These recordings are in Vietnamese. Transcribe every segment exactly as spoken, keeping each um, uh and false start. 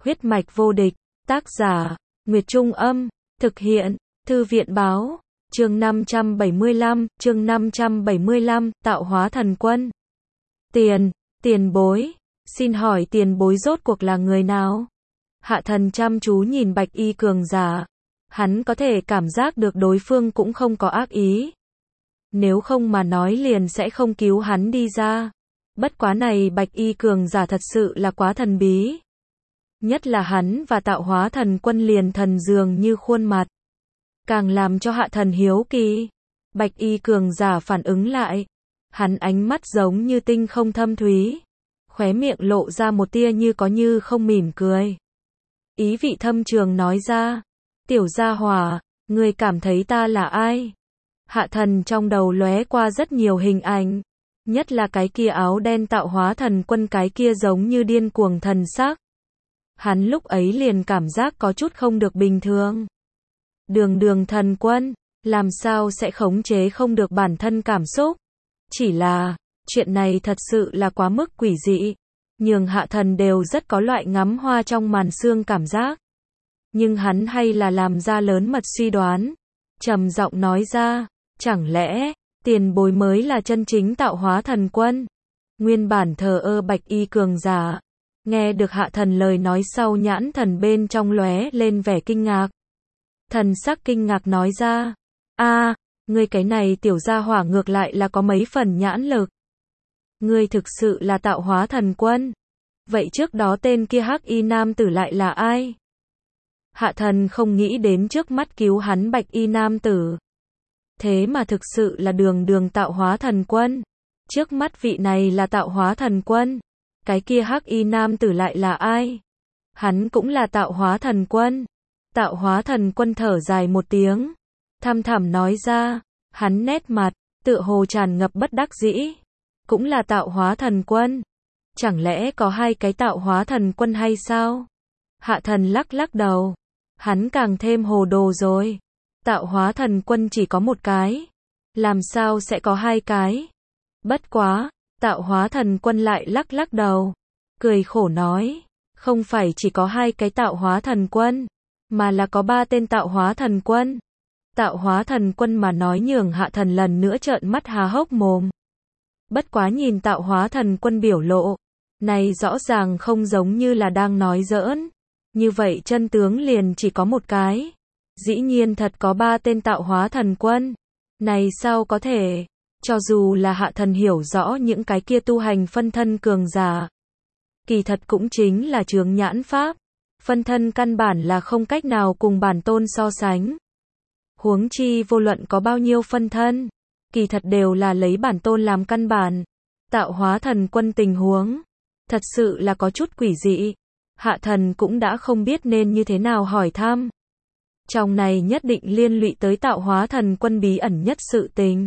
Huyết mạch vô địch, tác giả, Nguyệt Trung Âm, thực hiện, Thư viện Báo, chương năm trăm bảy mươi lăm, chương năm trăm bảy mươi lăm, tạo hóa thần quân. Tiền, tiền bối, xin hỏi tiền bối rốt cuộc là người nào? Hạ thần chăm chú nhìn bạch y cường giả, hắn có thể cảm giác được đối phương cũng không có ác ý. Nếu không mà nói liền sẽ không cứu hắn đi ra. Bất quá này bạch y cường giả thật sự là quá thần bí. Nhất là hắn và tạo hóa thần quân liền thần dường như khuôn mặt. Càng làm cho hạ thần hiếu kỳ. Bạch y cường giả phản ứng lại. Hắn ánh mắt giống như tinh không thâm thúy. Khóe miệng lộ ra một tia như có như không mỉm cười. Ý vị thâm trường nói ra. Tiểu gia hỏa, ngươi cảm thấy ta là ai? Hạ thần trong đầu lóe qua rất nhiều hình ảnh. Nhất là cái kia áo đen tạo hóa thần quân, cái kia giống như điên cuồng thần sắc. Hắn lúc ấy liền cảm giác có chút không được bình thường. Đường đường thần quân, làm sao sẽ khống chế không được bản thân cảm xúc? Chỉ là, chuyện này thật sự là quá mức quỷ dị. Nhường hạ thần đều rất có loại ngắm hoa trong màn sương cảm giác. Nhưng hắn hay là làm ra lớn mật suy đoán. Trầm giọng nói ra, chẳng lẽ, tiền bối mới là chân chính tạo hóa thần quân? Nguyên bản thờ ơ bạch y cường giả. Nghe được hạ thần lời nói sau, nhãn thần bên trong lóe lên vẻ kinh ngạc. Thần sắc kinh ngạc nói ra, a, ngươi cái này tiểu gia hỏa ngược lại là có mấy phần nhãn lực. Ngươi thực sự là tạo hóa thần quân. Vậy trước đó tên kia hắc y nam tử lại là ai? Hạ thần không nghĩ đến trước mắt cứu hắn bạch y nam tử. Thế mà thực sự là đường đường tạo hóa thần quân. Trước mắt vị này là tạo hóa thần quân. Cái kia hắc y nam tử lại là ai? Hắn cũng là tạo hóa thần quân. Tạo hóa thần quân thở dài một tiếng. Thăm thẳm nói ra. Hắn nét mặt, tựa hồ tràn ngập bất đắc dĩ. Cũng là tạo hóa thần quân. Chẳng lẽ có hai cái tạo hóa thần quân hay sao? Hạ thần lắc lắc đầu. Hắn càng thêm hồ đồ rồi. Tạo hóa thần quân chỉ có một cái. Làm sao sẽ có hai cái? Bất quá, tạo hóa thần quân lại lắc lắc đầu. Cười khổ nói. Không phải chỉ có hai cái tạo hóa thần quân. Mà là có ba tên tạo hóa thần quân. Tạo hóa thần quân mà nói nhường hạ thần lần nữa trợn mắt há hốc mồm. Bất quá nhìn tạo hóa thần quân biểu lộ. Này rõ ràng không giống như là đang nói giỡn. Như vậy chân tướng liền chỉ có một cái. Dĩ nhiên thật có ba tên tạo hóa thần quân. Này sao có thể? Cho dù là hạ thần hiểu rõ những cái kia tu hành phân thân cường giả. Kỳ thật cũng chính là chướng nhãn pháp. Phân thân căn bản là không cách nào cùng bản tôn so sánh. Huống chi vô luận có bao nhiêu phân thân. Kỳ thật đều là lấy bản tôn làm căn bản. Tạo hóa thần quân tình huống. Thật sự là có chút quỷ dị. Hạ thần cũng đã không biết nên như thế nào hỏi thăm. Trong này nhất định liên lụy tới tạo hóa thần quân bí ẩn nhất sự tình.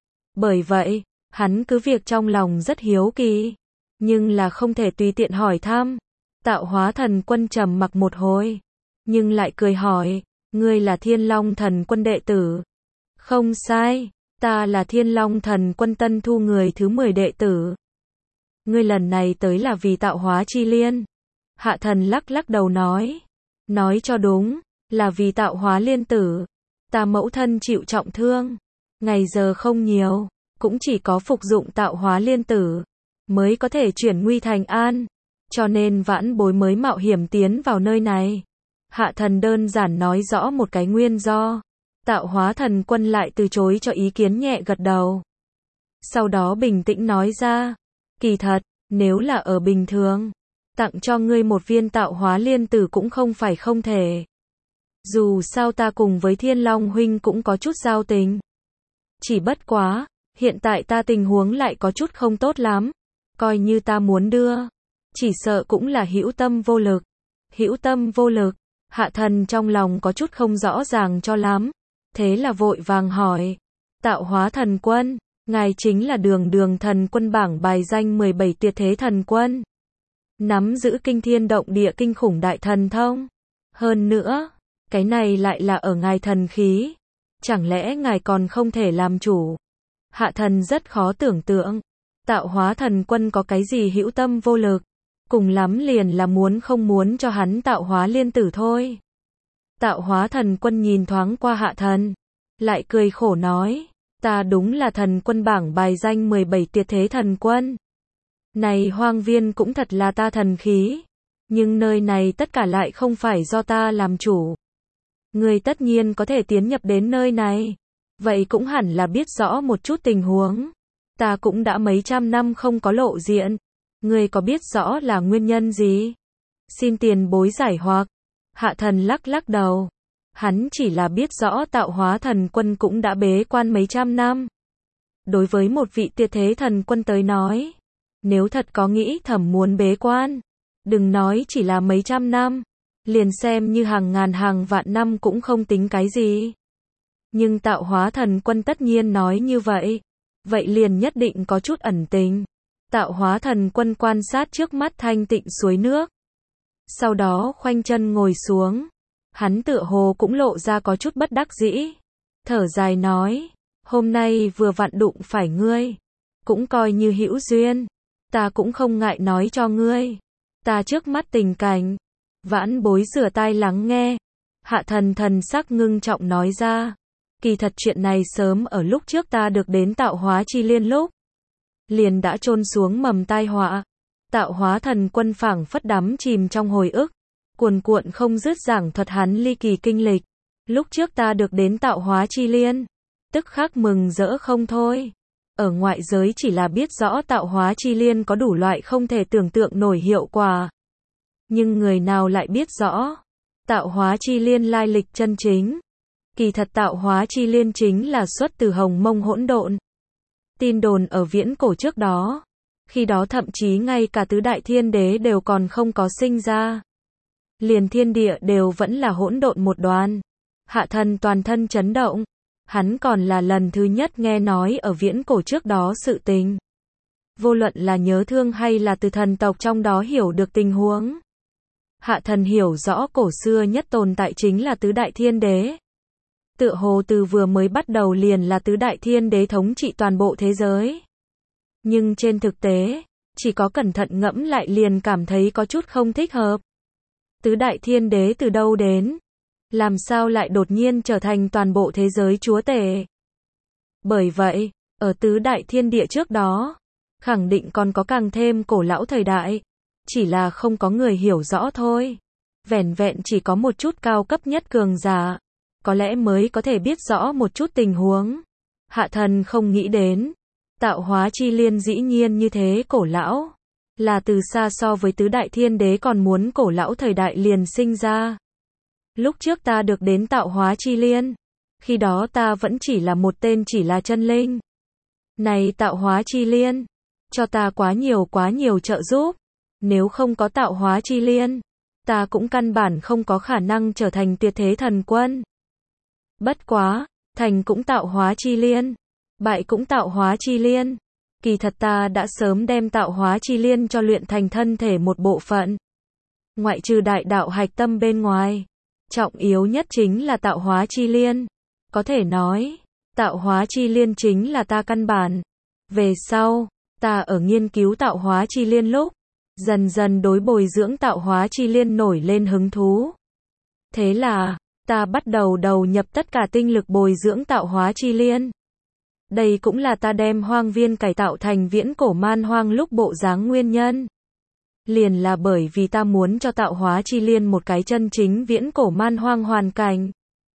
Bởi vậy, hắn cứ việc trong lòng rất hiếu kỳ. Nhưng là không thể tùy tiện hỏi thăm. Tạo hóa thần quân trầm mặc một hồi. Nhưng lại cười hỏi, ngươi là Thiên Long thần quân đệ tử? Không sai, ta là Thiên Long thần quân tân thu người thứ mười đệ tử. Ngươi lần này tới là vì tạo hóa chi liên. Hạ thần lắc lắc đầu nói. Nói cho đúng, là vì tạo hóa liên tử. Ta mẫu thân chịu trọng thương. Ngày giờ không nhiều, cũng chỉ có phục dụng tạo hóa liên tử. Mới có thể chuyển nguy thành an. Cho nên vãn bối mới mạo hiểm tiến vào nơi này. Hạ thần đơn giản nói rõ một cái nguyên do. Tạo hóa thần quân lại từ chối cho ý kiến, nhẹ gật đầu. Sau đó bình tĩnh nói ra. Kỳ thật, nếu là ở bình thường, tặng cho ngươi một viên tạo hóa liên tử cũng không phải không thể. Dù sao ta cùng với Thiên Long huynh cũng có chút giao tình. Chỉ bất quá, hiện tại ta tình huống lại có chút không tốt lắm. Coi như ta muốn đưa, chỉ sợ cũng là hữu tâm vô lực. Hữu tâm vô lực, hạ thần trong lòng có chút không rõ ràng cho lắm. Thế là vội vàng hỏi. Tạo hóa thần quân, ngài chính là đường đường thần quân bảng bài danh mười bảy tuyệt thế thần quân. Nắm giữ kinh thiên động địa kinh khủng đại thần thông. Hơn nữa, cái này lại là ở ngài thần khí. Chẳng lẽ ngài còn không thể làm chủ? Hạ thần rất khó tưởng tượng. Tạo hóa thần quân có cái gì hữu tâm vô lực? cùng lắm liền là muốn không muốn cho hắn tạo hóa liên tử thôi. Tạo hóa thần quân nhìn thoáng qua Hạ Thần, lại cười khổ nói, ta đúng là thần quân bảng bài danh mười bảy tuyệt thế thần quân. Này hoang viên cũng thật là ta thần khí, nhưng nơi này tất cả lại không phải do ta làm chủ. Ngươi tất nhiên có thể tiến nhập đến nơi này, vậy cũng hẳn là biết rõ một chút tình huống. Ta cũng đã mấy trăm năm không có lộ diện, ngươi có biết rõ là nguyên nhân gì? Xin tiền bối giải hoặc. Hạ Thần lắc lắc đầu. Hắn chỉ là biết rõ tạo hóa thần quân cũng đã bế quan mấy trăm năm. Đối với một vị tuyệt thế thần quân tới nói, nếu thật có nghĩ thầm muốn bế quan, đừng nói chỉ là mấy trăm năm, liền xem như hàng ngàn hàng vạn năm cũng không tính cái gì. Nhưng tạo hóa thần quân tất nhiên nói như vậy, vậy liền nhất định có chút ẩn tình. Tạo hóa thần quân quan sát trước mắt thanh tịnh suối nước, sau đó khoanh chân ngồi xuống. Hắn tựa hồ cũng lộ ra có chút bất đắc dĩ, thở dài nói, hôm nay vừa vặn đụng phải ngươi, cũng coi như hữu duyên, ta cũng không ngại nói cho ngươi, ta trước mắt tình cảnh. Vãn bối rửa tai lắng nghe. Hạ Thần thần sắc ngưng trọng nói ra, kỳ thật chuyện này sớm ở lúc trước ta được đến tạo hóa chi liên lúc, liền đã chôn xuống mầm tai họa. Tạo hóa thần quân phảng phất đắm chìm trong hồi ức, cuồn cuộn không dứt giảng thuật hắn ly kỳ kinh lịch. Lúc trước ta được đến tạo hóa chi liên, tức khắc mừng rỡ không thôi. Ở ngoại giới chỉ là biết rõ tạo hóa chi liên có đủ loại không thể tưởng tượng nổi hiệu quả. Nhưng người nào lại biết rõ tạo hóa chi liên lai lịch chân chính. Kỳ thật tạo hóa chi liên chính là xuất từ Hồng Mông hỗn độn. Tin đồn ở viễn cổ trước đó, khi đó thậm chí ngay cả tứ đại thiên đế đều còn không có sinh ra. Liền thiên địa đều vẫn là hỗn độn một đoàn. Hạ Thần toàn thân chấn động, hắn còn là lần thứ nhất nghe nói ở viễn cổ trước đó sự tình. Vô luận là nhớ thương hay là từ thần tộc trong đó hiểu được tình huống. Hạ Thần hiểu rõ cổ xưa nhất tồn tại chính là tứ đại thiên đế. Tựa hồ từ vừa mới bắt đầu liền là tứ đại thiên đế thống trị toàn bộ thế giới. Nhưng trên thực tế, chỉ có cẩn thận ngẫm lại liền cảm thấy có chút không thích hợp. Tứ đại thiên đế từ đâu đến? Làm sao lại đột nhiên trở thành toàn bộ thế giới chúa tể? Bởi vậy, ở tứ đại thiên địa trước đó, khẳng định còn có càng thêm cổ lão thời đại. Chỉ là không có người hiểu rõ thôi. Vẻn vẹn chỉ có một chút cao cấp nhất cường giả, có lẽ mới có thể biết rõ một chút tình huống. Hạ Thần không nghĩ đến, tạo hóa chi liên dĩ nhiên như thế cổ lão, là từ xa so với tứ đại thiên đế còn muốn cổ lão thời đại liền sinh ra. Lúc trước ta được đến tạo hóa chi liên, khi đó ta vẫn chỉ là một tên chỉ là chân linh. Này tạo hóa chi liên, cho ta quá nhiều quá nhiều trợ giúp. Nếu không có tạo hóa chi liên, ta cũng căn bản không có khả năng trở thành tuyệt thế thần quân. Bất quá, thành cũng tạo hóa chi liên, bại cũng tạo hóa chi liên. Kỳ thật ta đã sớm đem tạo hóa chi liên cho luyện thành thân thể một bộ phận. Ngoại trừ đại đạo hạch tâm bên ngoài, trọng yếu nhất chính là tạo hóa chi liên. Có thể nói, tạo hóa chi liên chính là ta căn bản. Về sau, ta ở nghiên cứu tạo hóa chi liên lúc, dần dần đối bồi dưỡng tạo hóa chi liên nổi lên hứng thú. Thế là, ta bắt đầu đầu nhập tất cả tinh lực bồi dưỡng tạo hóa chi liên. Đây cũng là ta đem hoang viên cải tạo thành viễn cổ man hoang lúc bộ dáng nguyên nhân. Liền là bởi vì ta muốn cho tạo hóa chi liên một cái chân chính viễn cổ man hoang hoàn cảnh.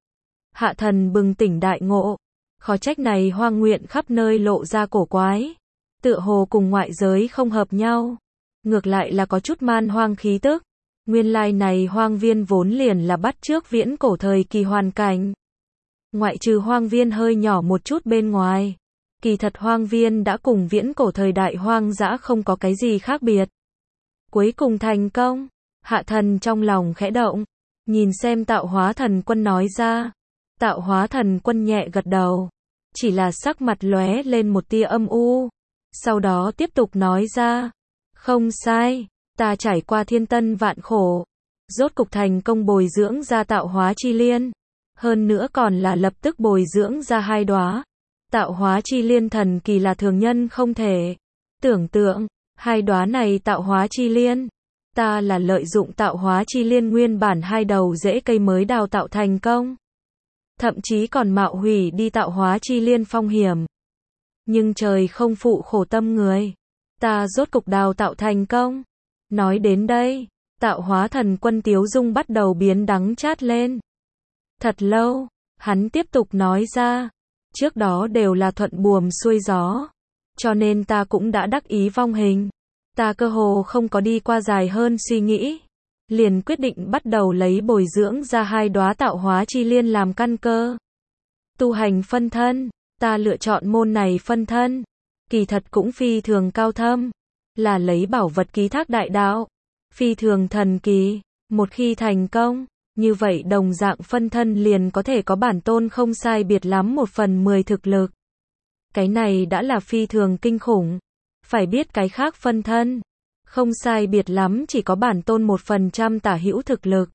Hạ Thần bừng tỉnh đại ngộ, khó trách này hoang nguyện khắp nơi lộ ra cổ quái, tựa hồ cùng ngoại giới không hợp nhau, ngược lại là có chút man hoang khí tức. Nguyên lai này hoang viên vốn liền là bắt chước viễn cổ thời kỳ hoàn cảnh. Ngoại trừ hoang viên hơi nhỏ một chút bên ngoài, kỳ thật hoang viên đã cùng viễn cổ thời đại hoang dã không có cái gì khác biệt. Cuối cùng thành công, Hạ Thần trong lòng khẽ động, nhìn xem tạo hóa thần quân nói ra. Tạo hóa thần quân nhẹ gật đầu, chỉ là sắc mặt lóe lên một tia âm u, sau đó tiếp tục nói ra, không sai, ta trải qua thiên tân vạn khổ, rốt cục thành công bồi dưỡng ra tạo hóa chi liên, hơn nữa còn là lập tức bồi dưỡng ra hai đóa. Tạo hóa chi liên thần kỳ là thường nhân không thể tưởng tượng, hai đóa này tạo hóa chi liên, Ta là lợi dụng tạo hóa chi liên nguyên bản hai đầu rễ cây mới đào tạo thành công. Thậm chí còn mạo hủy đi tạo hóa chi liên phong hiểm. Nhưng trời không phụ khổ tâm người. Ta rốt cục đào tạo thành công. Nói đến đây, tạo hóa thần quân tiếu dung bắt đầu biến đắng chát lên. Thật lâu, hắn tiếp tục nói ra. Trước đó đều là thuận buồm xuôi gió. Cho nên ta cũng đã đắc ý vong hình. Ta cơ hồ không có đi qua dài hơn suy nghĩ. Liền quyết định bắt đầu lấy bồi dưỡng ra hai đóa tạo hóa chi liên làm căn cơ. Tu hành phân thân. Ta lựa chọn môn này phân thân. Kỳ thật cũng phi thường cao thâm. Là lấy bảo vật ký thác đại đạo. Phi thường thần kỳ. Một khi thành công, như vậy đồng dạng phân thân liền có thể có bản tôn không sai biệt lắm một phần mười thực lực. Cái này đã là phi thường kinh khủng. Phải biết cái khác phân thân, không sai biệt lắm chỉ có bản tôn một phần trăm tả hữu thực lực.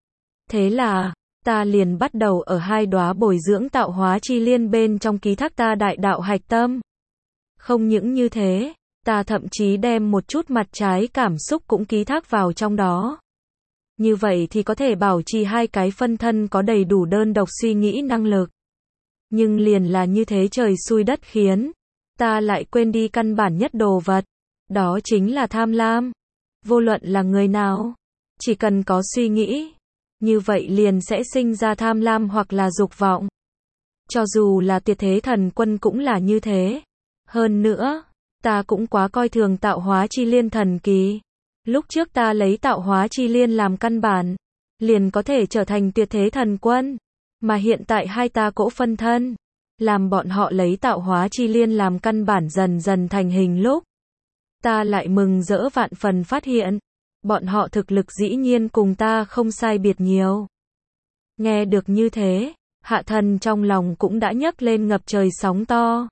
Thế là, ta liền bắt đầu ở hai đóa bồi dưỡng tạo hóa chi liên bên trong ký thác ta đại đạo hạch tâm. Không những như thế, ta thậm chí đem một chút mặt trái cảm xúc cũng ký thác vào trong đó. Như vậy thì có thể bảo trì hai cái phân thân có đầy đủ đơn độc suy nghĩ năng lực. Nhưng liền là như thế trời xui đất khiến, ta lại quên đi căn bản nhất đồ vật. Đó chính là tham lam. Vô luận là người nào, chỉ cần có suy nghĩ, như vậy liền sẽ sinh ra tham lam hoặc là dục vọng. Cho dù là Tuyệt Thế Thần Quân cũng là như thế. Hơn nữa, ta cũng quá coi thường tạo hóa chi liên thần kỳ. Lúc trước ta lấy tạo hóa chi liên làm căn bản, liền có thể trở thành Tuyệt Thế Thần Quân. Mà hiện tại hai ta cỗ phân thân, làm bọn họ lấy tạo hóa chi liên làm căn bản dần dần thành hình lúc. Ta lại mừng rỡ vạn phần phát hiện, bọn họ thực lực dĩ nhiên cùng ta không sai biệt nhiều. Nghe được như thế, Hạ Thần trong lòng cũng đã nhấc lên ngập trời sóng to.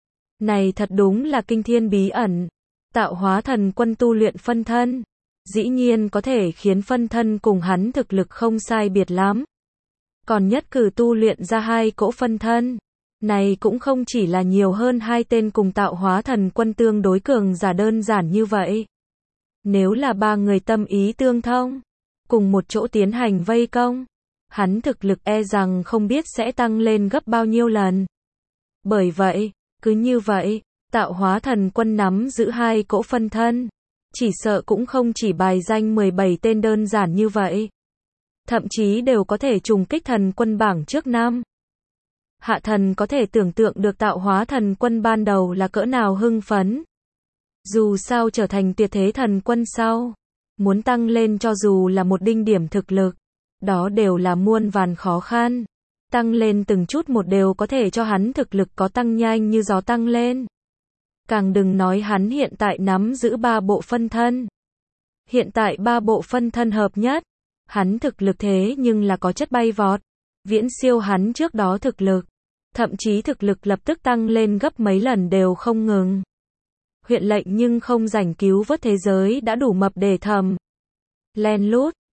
Này thật đúng là kinh thiên bí ẩn. Tạo hóa thần quân tu luyện phân thân, dĩ nhiên có thể khiến phân thân cùng hắn thực lực không sai biệt lắm. Còn nhất cử tu luyện ra hai cỗ phân thân, này cũng không chỉ là nhiều hơn hai tên cùng tạo hóa thần quân tương đối cường giả đơn giản như vậy. Nếu là ba người tâm ý tương thông, cùng một chỗ tiến hành vây công, hắn thực lực e rằng không biết sẽ tăng lên gấp bao nhiêu lần. Bởi vậy, cứ như vậy, tạo hóa thần quân nắm giữ hai cỗ phân thân, chỉ sợ cũng không chỉ bài danh mười bảy tên đơn giản như vậy. Thậm chí đều có thể trùng kích thần quân bảng trước năm. Hạ Thần có thể tưởng tượng được tạo hóa thần quân ban đầu là cỡ nào hưng phấn. Dù sao trở thành Tuyệt Thế Thần Quân sau, muốn tăng lên cho dù là một đinh điểm thực lực, đó đều là muôn vàn khó khăn. Tăng lên từng chút một đều có thể cho hắn thực lực có tăng nhanh như gió tăng lên. Càng đừng nói hắn hiện tại nắm giữ ba bộ phân thân. Hiện tại ba bộ phân thân hợp nhất, hắn thực lực thế nhưng là có chất bay vọt, viễn siêu hắn trước đó thực lực, thậm chí thực lực lập tức tăng lên gấp mấy lần đều không ngừng. Huyện lệnh nhưng không rảnh cứu vớt thế giới đã đủ mập để thầm. Len lút,